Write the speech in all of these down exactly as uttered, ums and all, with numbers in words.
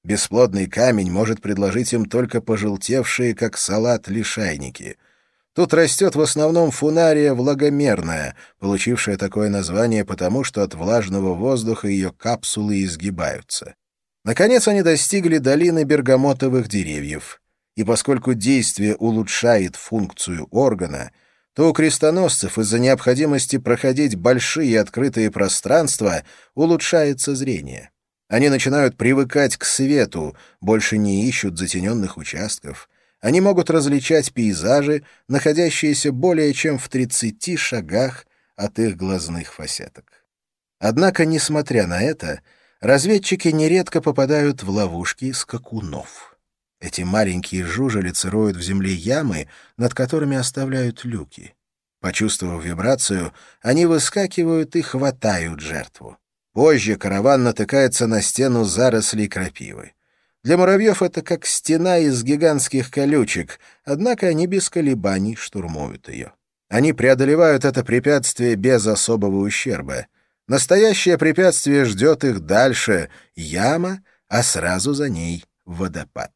Бесплодный камень может предложить им только пожелтевшие, как салат, лишайники. Тут растет в основном фунария влагомерная, получившая такое название потому, что от влажного воздуха ее капсулы изгибаются. Наконец они достигли долины бергамотовых деревьев. И поскольку действие улучшает функцию органа, то у крестоносцев из-за необходимости проходить большие открытые пространства улучшается зрение. Они начинают привыкать к свету, больше не ищут затененных участков. Они могут различать пейзажи, находящиеся более чем в тридцати шагах от их глазных фасеток. Однако, несмотря на это, разведчики нередко попадают в ловушки скакунов. Эти маленькие жужелицы роют в земле ямы, над которыми оставляют люки. Почувствовав вибрацию, они выскакивают и хватают жертву. Позже караван натыкается на стену зарослей крапивы. Для муравьев это как стена из гигантских колючек, однако они без колебаний штурмуют ее. Они преодолевают это препятствие без особого ущерба. Настоящее препятствие ждет их дальше — яма, а сразу за ней — водопад.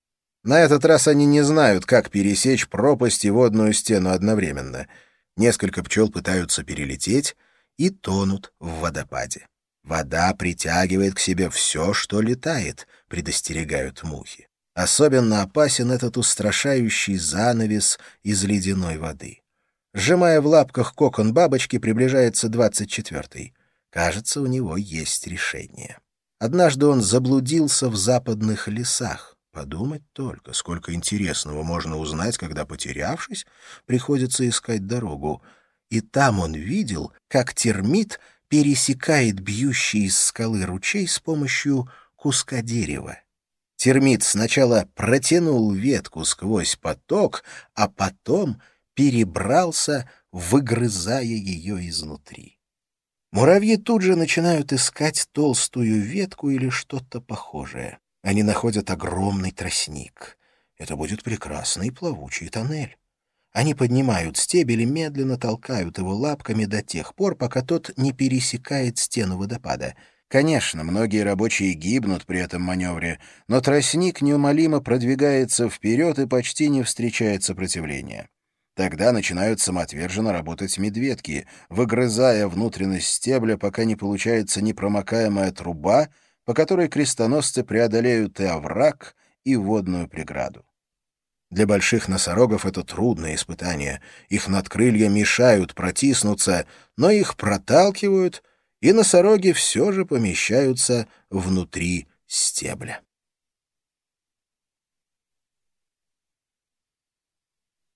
На этот раз они не знают, как пересечь пропасть и водную стену одновременно. Несколько пчел пытаются перелететь и тонут в водопаде. «Вода притягивает к себе все, что летает», — предостерегают мухи. Особенно опасен этот устрашающий занавес из ледяной воды. Сжимая в лапках кокон бабочки, приближается двадцать четвертый. Кажется, у него есть решение. Однажды он заблудился в западных лесах. Подумать только, сколько интересного можно узнать, когда, потерявшись, приходится искать дорогу. И там он видел, как термит пересекает бьющий из скалы ручей с помощью куска дерева. Термит сначала протянул ветку сквозь поток, а потом перебрался, выгрызая ее изнутри. Муравьи тут же начинают искать толстую ветку или что-то похожее. Они находят огромный тростник. Это будет прекрасный плавучий тоннель. Они поднимают стебель и медленно толкают его лапками до тех пор, пока тот не пересекает стену водопада. Конечно, многие рабочие гибнут при этом маневре, но тростник неумолимо продвигается вперед и почти не встречает сопротивления. Тогда начинают самоотверженно работать медведки, выгрызая внутренность стебля, пока не получается непромокаемая труба, по которой крестоносцы преодолеют и овраг, и водную преграду. Для больших носорогов это трудное испытание. Их надкрылья мешают протиснуться, но их проталкивают, и носороги все же помещаются внутри стебля.